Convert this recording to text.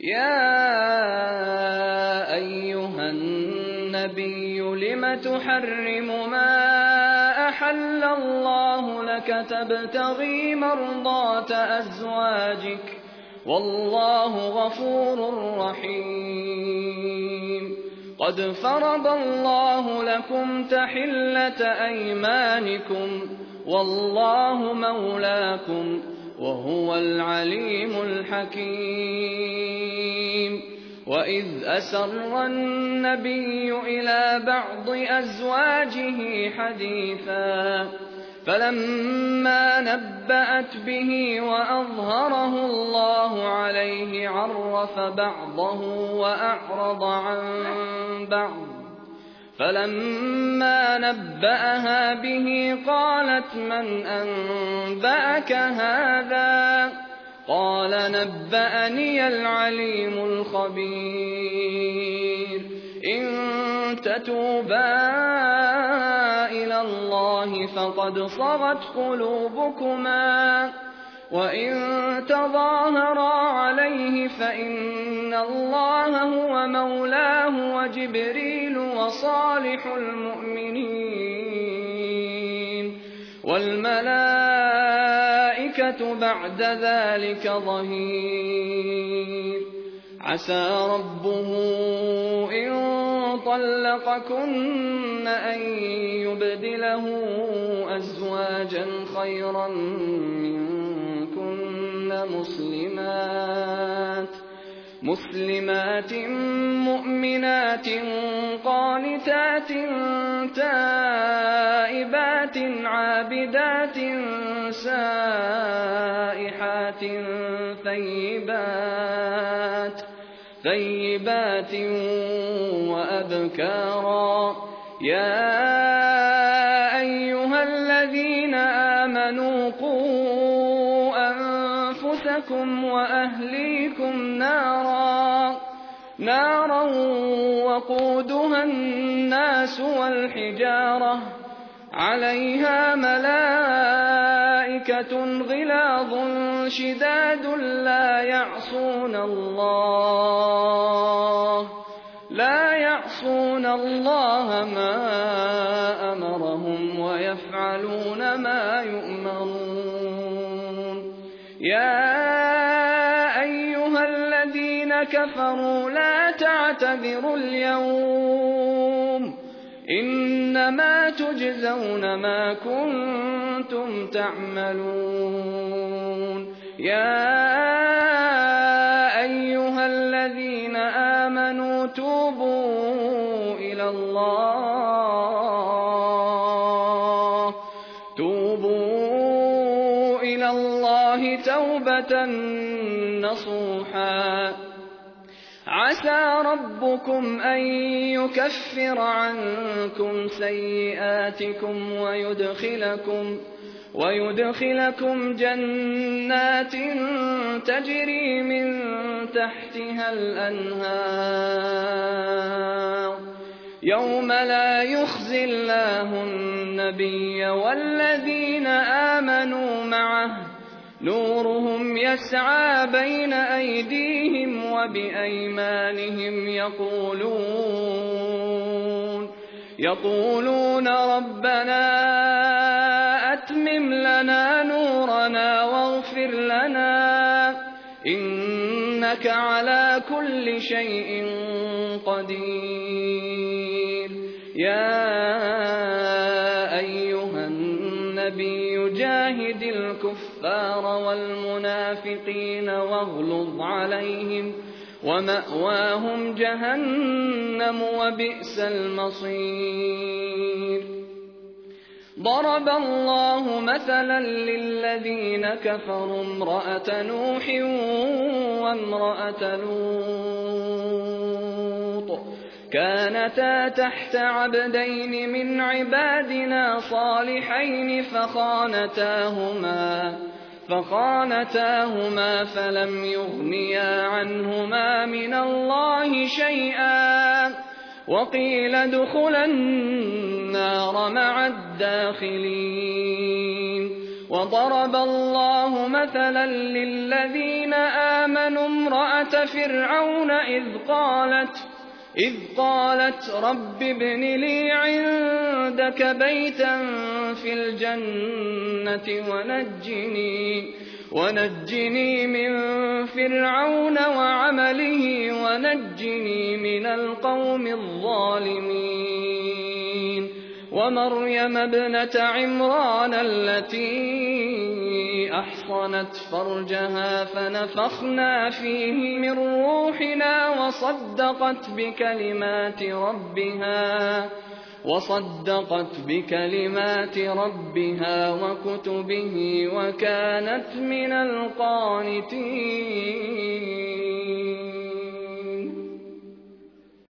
يا أيها النبي لم تحرم ما أحل الله لك تبتغي مرضات أزواجك والله غفور رحيم قد فرض الله لكم تحلة أيمانكم والله مولاكم وهو العليم الحكيم وإذ أسر النبي إلى بعض أزواجه حديثا فلما نبأت به وأظهره الله عليه عرف بعضه وأعرض عن بعض فلما نبأها به قالت من أنبأك هذا قال نبأني العليم الخبير إن تتوبا إلى الله فقد صغت قلوبكما وإن تظاهرا عليه فإن الله هو مولاه وجبريل وصالح المؤمنين والملائكة بعد ذلك ظهير عسى ربه إن طلقكن أن يبدله أزواجا خيرا منكن مسلمات مؤمنات قانتات تائبات عابدات سائحات ثيبات وأبكارا يا أيها الذين آمنوا قوا أنفسكم وأهليكم نارا وقودها الناس والحجارة عليها ملائكة غلاظ شداد لا يعصون الله ما أمرهم ويفعلون ما يؤمرون يا أيها الذين كفروا لا تعتذروا اليوم إنما تجزون ما كنتم تعملون يا أيها الذين آمنوا توبوا إلى الله توبة نصوحا عسى ربكم أن يكفر عنكم سيئاتكم ويدخلكم جنات تجري من تحتها الأنهار يوم لا يخزي الله النبي والذين آمنوا معه نورهم يسعى بين أيديهم وبأيمانهم يقولون ربنا أتمم لنا نورنا واغفر لنا إنك على كل شيء قدير يا أيها النبي جاهد الكفار والمنافقين واغلظ عليهم ومأواهم جهنم وبئس المصير ضرب الله مثلا للذين كفروا امرأة نوح وامرأة لوط كانتا تحت عبدين من عبادنا صالحين فخانتاهما فلم يغنيا عنهما من الله شيئا وقيل ادخلا النار مع الداخلين وضرب الله مثلا للذين آمنوا امرأة فرعون إذ قالت رب ابن لي عندك بيتا في الجنة ونجني من فرعون وعمله ونجني من القوم الظالمين ومريم ابنة عمران التي أحصنت فرجها فنفخنا فيه من روحنا وصدقت بكلمات ربها وكتبه وكانت من القانتين.